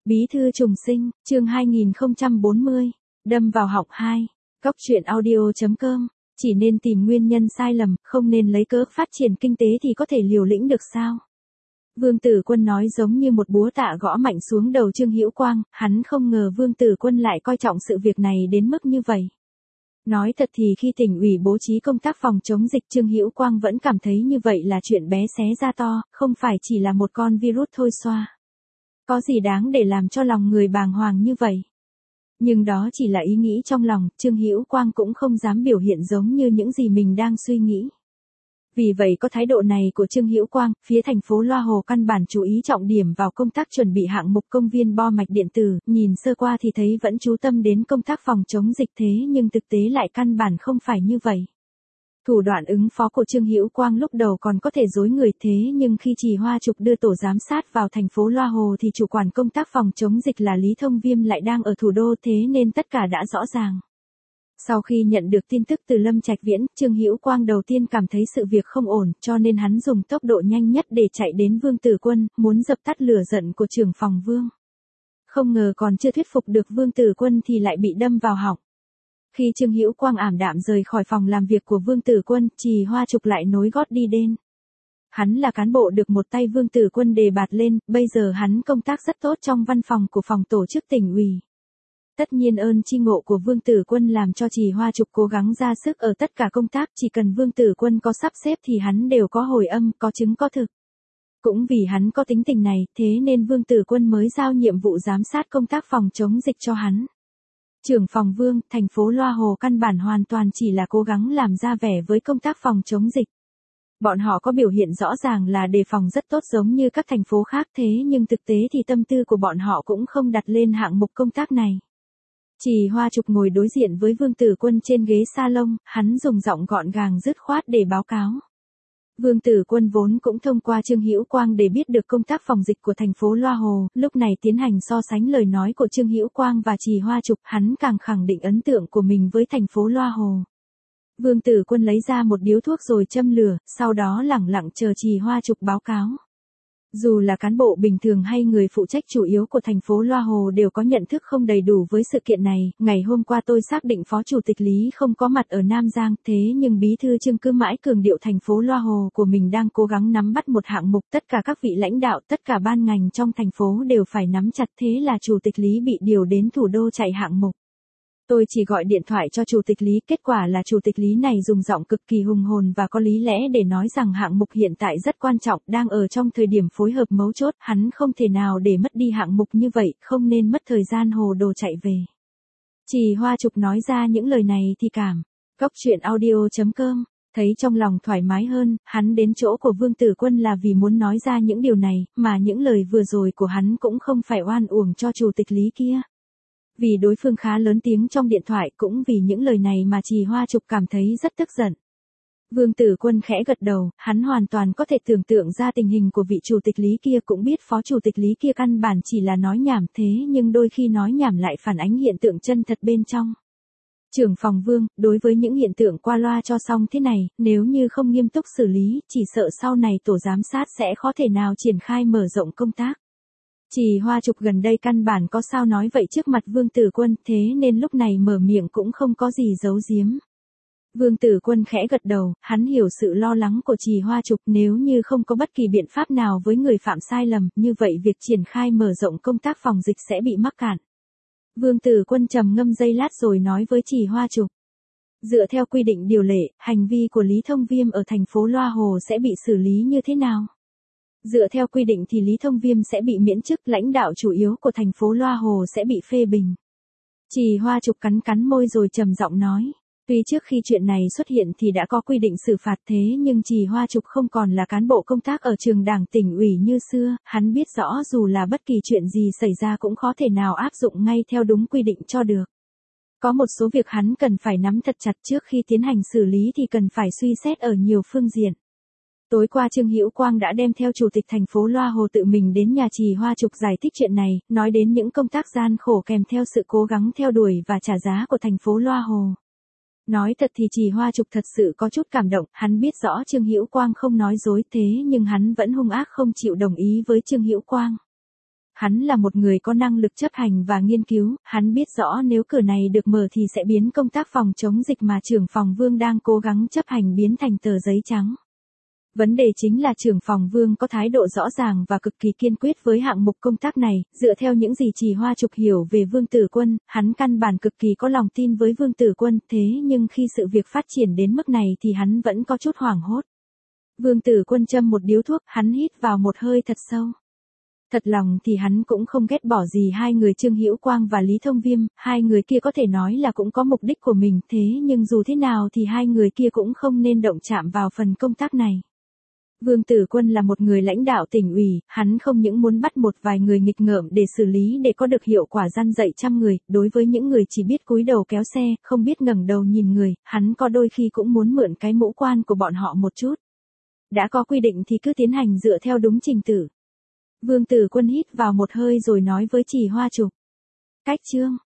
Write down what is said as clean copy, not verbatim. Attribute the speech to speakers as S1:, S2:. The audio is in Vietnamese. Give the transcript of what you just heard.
S1: Bí thư trùng sinh, chương 2040, đâm vào họng 2. Cóc truyện audio.com, chỉ nên tìm nguyên nhân sai lầm, không nên lấy cớ phát triển kinh tế thì có thể liều lĩnh được sao? Vương Tử Quân nói giống như một búa tạ gõ mạnh xuống đầu Trương Hữu Quang, hắn không ngờ Vương Tử Quân lại coi trọng sự việc này đến mức như vậy. Nói thật thì khi tỉnh ủy bố trí công tác phòng chống dịch, Trương Hữu Quang vẫn cảm thấy như vậy là chuyện bé xé ra to, không phải chỉ là một con virus thôi xoa. Có gì đáng để làm cho lòng người bàng hoàng như vậy? Nhưng đó chỉ là ý nghĩ trong lòng, Trương Hữu Quang cũng không dám biểu hiện giống như những gì mình đang suy nghĩ. Vì vậy có thái độ này của Trương Hữu Quang, phía thành phố Loa Hồ căn bản chú ý trọng điểm vào công tác chuẩn bị hạng mục công viên bo mạch điện tử, nhìn sơ qua thì thấy vẫn chú tâm đến công tác phòng chống dịch thế nhưng thực tế lại căn bản không phải như vậy. Thủ đoạn ứng phó của Trương Hữu Quang lúc đầu còn có thể dối người thế nhưng khi Trì Hoa Trục đưa tổ giám sát vào thành phố Loa Hồ thì chủ quản công tác phòng chống dịch là Lý Thông Viêm lại đang ở thủ đô thế nên tất cả đã rõ ràng. Sau khi nhận được tin tức từ Lâm Trạch Viễn, Trương Hữu Quang đầu tiên cảm thấy sự việc không ổn cho nên hắn dùng tốc độ nhanh nhất để chạy đến Vương Tử Quân, muốn dập tắt lửa giận của trưởng phòng Vương. Không ngờ còn chưa thuyết phục được Vương Tử Quân thì lại bị đâm vào họng. Khi Trương Hữu Quang ảm đạm rời khỏi phòng làm việc của Vương Tử Quân, Trì Hoa Trục lại nối gót đi đến. Hắn là cán bộ được một tay Vương Tử Quân đề bạt lên, bây giờ hắn công tác rất tốt trong văn phòng của phòng tổ chức tỉnh ủy. Tất nhiên ơn chi ngộ của Vương Tử Quân làm cho Trì Hoa Trục cố gắng ra sức ở tất cả công tác, chỉ cần Vương Tử Quân có sắp xếp thì hắn đều có hồi âm, có chứng có thực. Cũng vì hắn có tính tình này, thế nên Vương Tử Quân mới giao nhiệm vụ giám sát công tác phòng chống dịch cho hắn. Trưởng phòng Vương, thành phố Loa Hồ căn bản hoàn toàn chỉ là cố gắng làm ra vẻ với công tác phòng chống dịch. Bọn họ có biểu hiện rõ ràng là đề phòng rất tốt giống như các thành phố khác thế nhưng thực tế thì tâm tư của bọn họ cũng không đặt lên hạng mục công tác này. Trì Hoa Trục ngồi đối diện với Vương Tử Quân trên ghế salon, hắn dùng giọng gọn gàng dứt khoát để báo cáo. Vương Tử Quân vốn cũng thông qua Trương Hữu Quang để biết được công tác phòng dịch của thành phố Loa Hồ, lúc này tiến hành so sánh lời nói của Trương Hữu Quang và Trì Hoa Trục, hắn càng khẳng định ấn tượng của mình với thành phố Loa Hồ. Vương Tử Quân lấy ra một điếu thuốc rồi châm lửa, sau đó lẳng lặng chờ Trì Hoa Trục báo cáo. Dù là cán bộ bình thường hay người phụ trách chủ yếu của thành phố Loa Hồ đều có nhận thức không đầy đủ với sự kiện này, ngày hôm qua tôi xác định Phó Chủ tịch Lý không có mặt ở Nam Giang, thế nhưng Bí thư Trương cứ mãi cường điệu thành phố Loa Hồ của mình đang cố gắng nắm bắt một hạng mục, tất cả các vị lãnh đạo, tất cả ban ngành trong thành phố đều phải nắm chặt, thế là Chủ tịch Lý bị điều đến thủ đô chạy hạng mục. Tôi chỉ gọi điện thoại cho Chủ tịch Lý, kết quả là Chủ tịch Lý này dùng giọng cực kỳ hùng hồn và có lý lẽ để nói rằng hạng mục hiện tại rất quan trọng, đang ở trong thời điểm phối hợp mấu chốt, hắn không thể nào để mất đi hạng mục như vậy, không nên mất thời gian hồ đồ chạy về. Trì Hoa Trục nói ra những lời này thì cảm. Cóc truyện audio.com, thấy trong lòng thoải mái hơn, hắn đến chỗ của Vương Tử Quân là vì muốn nói ra những điều này, mà những lời vừa rồi của hắn cũng không phải oan uổng cho Chủ tịch Lý kia. Vì đối phương khá lớn tiếng trong điện thoại, cũng vì những lời này mà Trì Hoa Trục cảm thấy rất tức giận. Vương Tử Quân khẽ gật đầu, hắn hoàn toàn có thể tưởng tượng ra tình hình của vị Chủ tịch Lý kia, cũng biết Phó Chủ tịch Lý kia căn bản chỉ là nói nhảm thế nhưng đôi khi nói nhảm lại phản ánh hiện tượng chân thật bên trong. Trưởng phòng Vương, đối với những hiện tượng qua loa cho xong thế này, nếu như không nghiêm túc xử lý, chỉ sợ sau này tổ giám sát sẽ khó thể nào triển khai mở rộng công tác. Trì Hoa Trục gần đây căn bản có sao nói vậy trước mặt Vương Tử Quân, thế nên lúc này mở miệng cũng không có gì giấu giếm. Vương Tử Quân khẽ gật đầu, hắn hiểu sự lo lắng của Trì Hoa Trục, nếu như không có bất kỳ biện pháp nào với người phạm sai lầm, như vậy việc triển khai mở rộng công tác phòng dịch sẽ bị mắc cạn. Vương Tử Quân trầm ngâm giây lát rồi nói với Trì Hoa Trục. Dựa theo quy định điều lệ, hành vi của Lý Thông Viêm ở thành phố Loa Hồ sẽ bị xử lý như thế nào? Dựa theo quy định thì Lý Thông Viêm sẽ bị miễn chức, lãnh đạo chủ yếu của thành phố Loa Hồ sẽ bị phê bình. Trì Hoa Trục cắn cắn môi rồi trầm giọng nói. Tuy trước khi chuyện này xuất hiện thì đã có quy định xử phạt thế nhưng Trì Hoa Trục không còn là cán bộ công tác ở trường đảng tỉnh ủy như xưa, hắn biết rõ dù là bất kỳ chuyện gì xảy ra cũng khó thể nào áp dụng ngay theo đúng quy định cho được. Có một số việc hắn cần phải nắm thật chặt trước khi tiến hành xử lý thì cần phải suy xét ở nhiều phương diện. Tối qua Trương Hữu Quang đã đem theo Chủ tịch thành phố Loa Hồ tự mình đến nhà Trì Hoa Trục giải thích chuyện này, nói đến những công tác gian khổ kèm theo sự cố gắng theo đuổi và trả giá của thành phố Loa Hồ. Nói thật thì Trì Hoa Trục thật sự có chút cảm động, hắn biết rõ Trương Hữu Quang không nói dối thế nhưng hắn vẫn hung ác không chịu đồng ý với Trương Hữu Quang. Hắn là một người có năng lực chấp hành và nghiên cứu, hắn biết rõ nếu cửa này được mở thì sẽ biến công tác phòng chống dịch mà trưởng phòng Vương đang cố gắng chấp hành biến thành tờ giấy trắng. Vấn đề chính là trưởng phòng Vương có thái độ rõ ràng và cực kỳ kiên quyết với hạng mục công tác này, dựa theo những gì Trì Hoa Trục hiểu về Vương Tử Quân, hắn căn bản cực kỳ có lòng tin với Vương Tử Quân, thế nhưng khi sự việc phát triển đến mức này thì hắn vẫn có chút hoảng hốt. Vương Tử Quân châm một điếu thuốc, hắn hít vào một hơi thật sâu. Thật lòng thì hắn cũng không ghét bỏ gì hai người Trương Hữu Quang và Lý Thông Viêm, hai người kia có thể nói là cũng có mục đích của mình, thế nhưng dù thế nào thì hai người kia cũng không nên động chạm vào phần công tác này. Vương Tử Quân là một người lãnh đạo tỉnh ủy, hắn không những muốn bắt một vài người nghịch ngợm để xử lý để có được hiệu quả gian dạy trăm người, đối với những người chỉ biết cúi đầu kéo xe, không biết ngẩng đầu nhìn người, hắn có đôi khi cũng muốn mượn cái mũ quan của bọn họ một chút. Đã có quy định thì cứ tiến hành dựa theo đúng trình tự. Vương Tử Quân hít vào một hơi rồi nói với Trì Hoa Trục. Cách chương